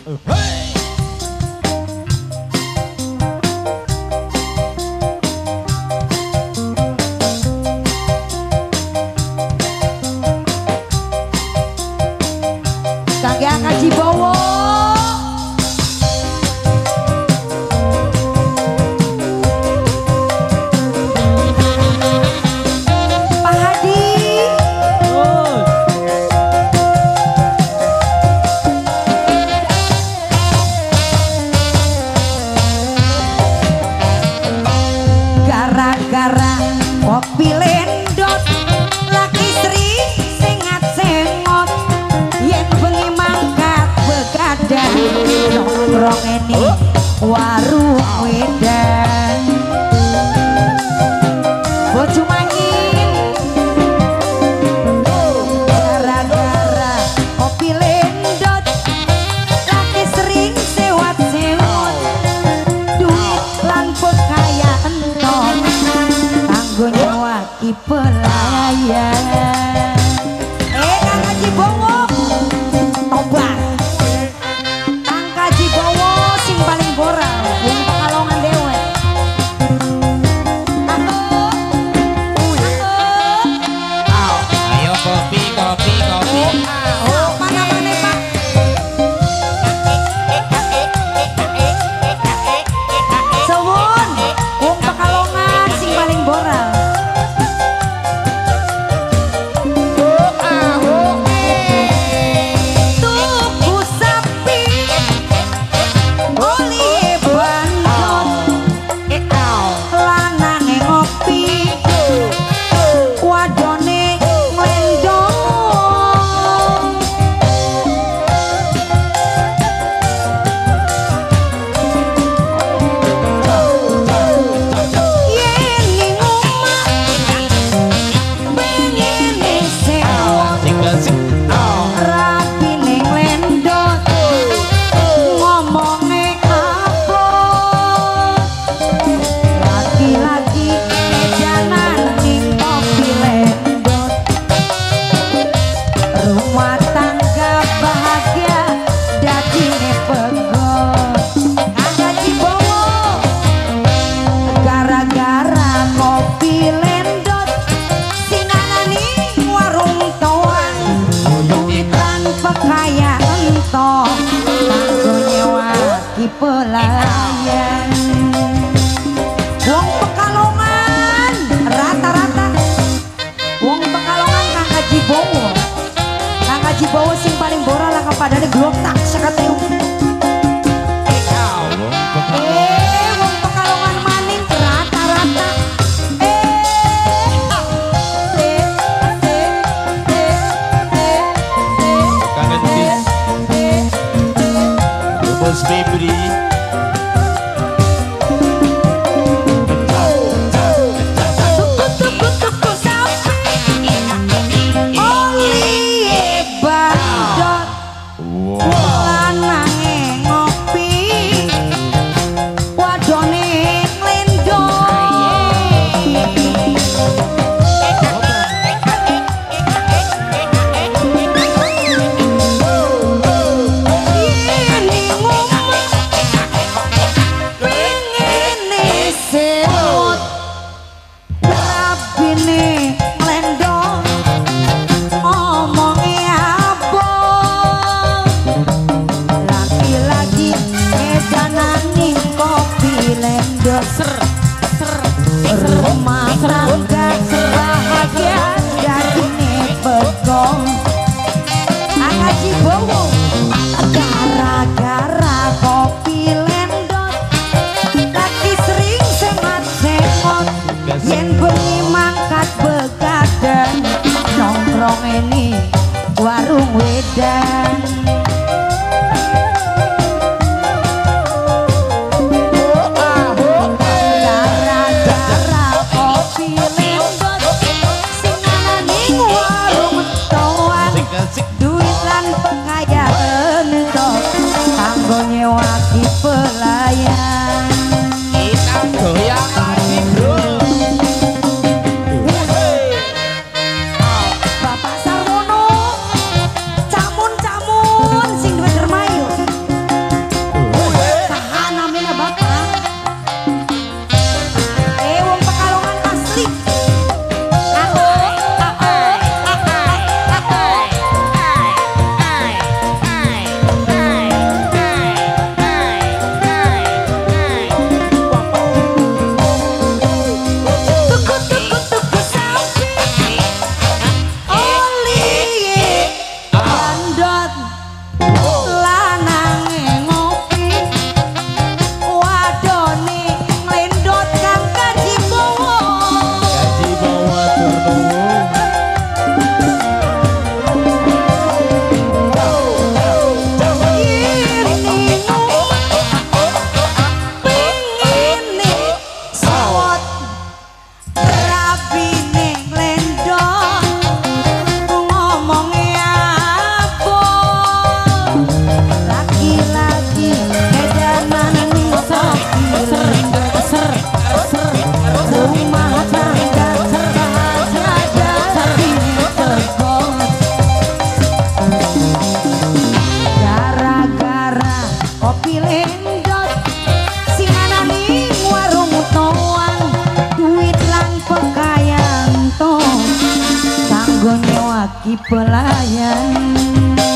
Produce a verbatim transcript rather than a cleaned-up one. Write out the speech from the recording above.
Kangge Angkat Cibowo. Pak Hadi. Gara-gara kopi lendot laki Sri sengat sengot yen bengi mangkat begadang nongkrong ini warung wedan bojo mangin gara-gara kopi lendot laki sering sewat-sewot duit lan kaya entok kanggo nyewaki pelayan eh Kang Haji Bowo tobat Kang Haji Bowo sing paling boral wong Pekalongan dewe Ayo kopi kopi kopi. mana mana Pak Sewun wong Pekalongan sing paling boral tuku sapi oli bandot lanange ngopi wadone nglendong yen ning omah pengene sewot Tinggal sih. rapi ning lendot ngomonge abot laki-laki ejanan ning kopi lendot rumah tangga bahagia dadine pegot ada Cibowo gara-gara kopi lendot sinanani warung toan duit lan kaya entok kanggo nyewaki pelayan wong Pekalongan rata-rata wong Pekalongan Kang Haji Bowo Kang Haji Bowo sing paling boral lah kepadane glotak sekateu eh wong Pekalongan maning rata-rata eh eh eh eh Kangen bis. Bos Febri. tuku sapi oli bandot lanange ngopi wadone nglendong yen ning omah pengene sewot rapine nglendong omonge abot laki-laki edanan ning kopi lendot ser ser rumah tangga bahagia dadine begong Kang Haji Bowo gara-gara kopi lendot laki sering sengat-sengot yen bengi mangkat begadang nongkrong ini warung wedan gara-gara kopi lendot sinanani warung toan Tinggal sih. duit lan kaya entok kanggo nyewaki pelayan Kita goyang lagi bro. Bapak Sarwono camun-camun sing duwe dermayu aki pelayan.